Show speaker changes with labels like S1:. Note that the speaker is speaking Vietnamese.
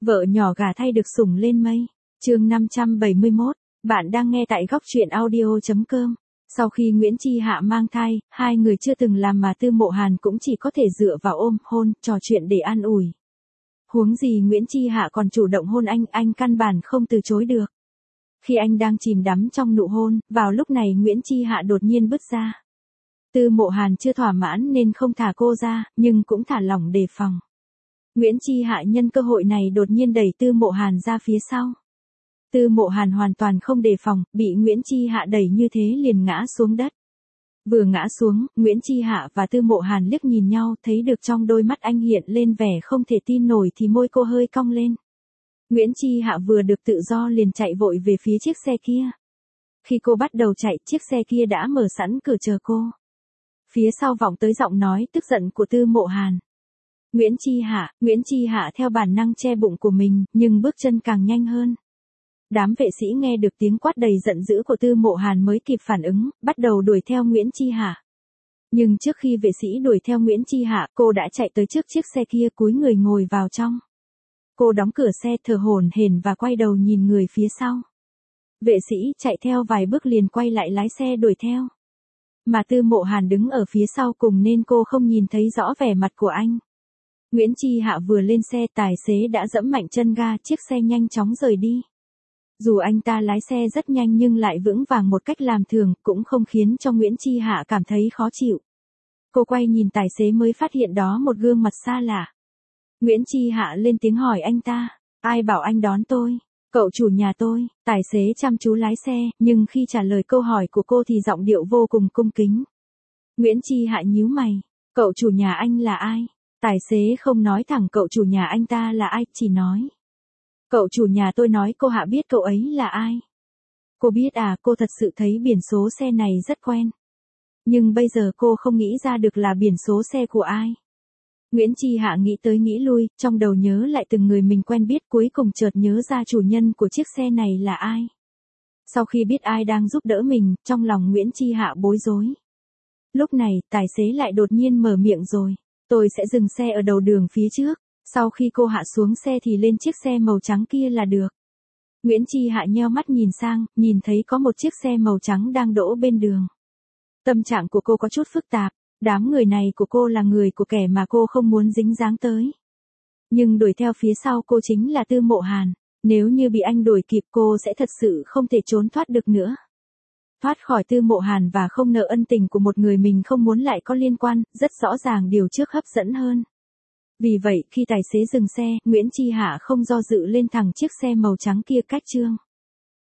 S1: Vợ nhỏ gà thay được sủng lên mây. Chương 571, bạn đang nghe tại góc truyện audio.com. Sau khi Nguyễn Chi Hạ mang thai, hai người chưa từng làm mà Tư Mộ Hàn cũng chỉ có thể dựa vào ôm, hôn, trò chuyện để an ủi. Huống gì Nguyễn Chi Hạ còn chủ động hôn anh căn bản không từ chối được. Khi anh đang chìm đắm trong nụ hôn, vào lúc này Nguyễn Chi Hạ đột nhiên bứt ra. Tư Mộ Hàn chưa thỏa mãn nên không thả cô ra, nhưng cũng thả lỏng đề phòng. Nguyễn Chi Hạ nhân cơ hội này đột nhiên đẩy Tư Mộ Hàn ra phía sau. Tư Mộ Hàn hoàn toàn không đề phòng, bị Nguyễn Chi Hạ đẩy như thế liền ngã xuống đất. Vừa ngã xuống, Nguyễn Chi Hạ và Tư Mộ Hàn liếc nhìn nhau, thấy được trong đôi mắt anh hiện lên vẻ không thể tin nổi thì môi cô hơi cong lên. Nguyễn Chi Hạ vừa được tự do liền chạy vội về phía chiếc xe kia. Khi cô bắt đầu chạy, chiếc xe kia đã mở sẵn cửa chờ cô. Phía sau vọng tới giọng nói tức giận của Tư Mộ Hàn. Nguyễn Chi Hạ theo bản năng che bụng của mình, nhưng bước chân càng nhanh hơn. Đám vệ sĩ nghe được tiếng quát đầy giận dữ của Tư Mộ Hàn mới kịp phản ứng, bắt đầu đuổi theo Nguyễn Chi Hạ. Nhưng trước khi vệ sĩ đuổi theo Nguyễn Chi Hạ, cô đã chạy tới trước chiếc xe kia cúi người ngồi vào trong. Cô đóng cửa xe thở hổn hển và quay đầu nhìn người phía sau. Vệ sĩ chạy theo vài bước liền quay lại lái xe đuổi theo. Mà Tư Mộ Hàn đứng ở phía sau cùng nên cô không nhìn thấy rõ vẻ mặt của anh. Nguyễn Chi Hạ vừa lên xe, tài xế đã giẫm mạnh chân ga, chiếc xe nhanh chóng rời đi. Dù anh ta lái xe rất nhanh nhưng lại vững vàng một cách làm thường, cũng không khiến cho Nguyễn Chi Hạ cảm thấy khó chịu. Cô quay nhìn tài xế mới phát hiện đó một gương mặt xa lạ. Nguyễn Chi Hạ lên tiếng hỏi anh ta, ai bảo anh đón tôi? Cậu chủ nhà tôi. Tài xế chăm chú lái xe, nhưng khi trả lời câu hỏi của cô thì giọng điệu vô cùng cung kính. Nguyễn Chi Hạ nhíu mày, cậu chủ nhà anh là ai? Tài xế không nói thẳng cậu chủ nhà anh ta là ai, chỉ nói. Cậu chủ nhà tôi nói cô Hạ biết cậu ấy là ai. Cô biết à, cô thật sự thấy biển số xe này rất quen. Nhưng bây giờ cô không nghĩ ra được là biển số xe của ai. Nguyễn Chi Hạ nghĩ tới nghĩ lui, trong đầu nhớ lại từng người mình quen biết, cuối cùng chợt nhớ ra chủ nhân của chiếc xe này là ai. Sau khi biết ai đang giúp đỡ mình, trong lòng Nguyễn Chi Hạ bối rối. Lúc này, tài xế lại đột nhiên mở miệng rồi. Tôi sẽ dừng xe ở đầu đường phía trước. Sau khi cô hạ xuống xe thì lên chiếc xe màu trắng kia là được. Nguyễn Chi Hạ nheo mắt nhìn sang, nhìn thấy có một chiếc xe màu trắng đang đỗ bên đường. Tâm trạng của cô có chút phức tạp. Đám người này của cô là người của kẻ mà cô không muốn dính dáng tới. Nhưng đuổi theo phía sau cô chính là Tư Mộ Hàn. Nếu như bị anh đuổi kịp cô sẽ thật sự không thể trốn thoát được nữa. Thoát khỏi Tư Mộ Hàn và không nợ ân tình của một người mình không muốn lại có liên quan, rất rõ ràng điều trước hấp dẫn hơn. Vì vậy, khi tài xế dừng xe, Nguyễn Chi Hạ không do dự lên thẳng chiếc xe màu trắng kia cách Trương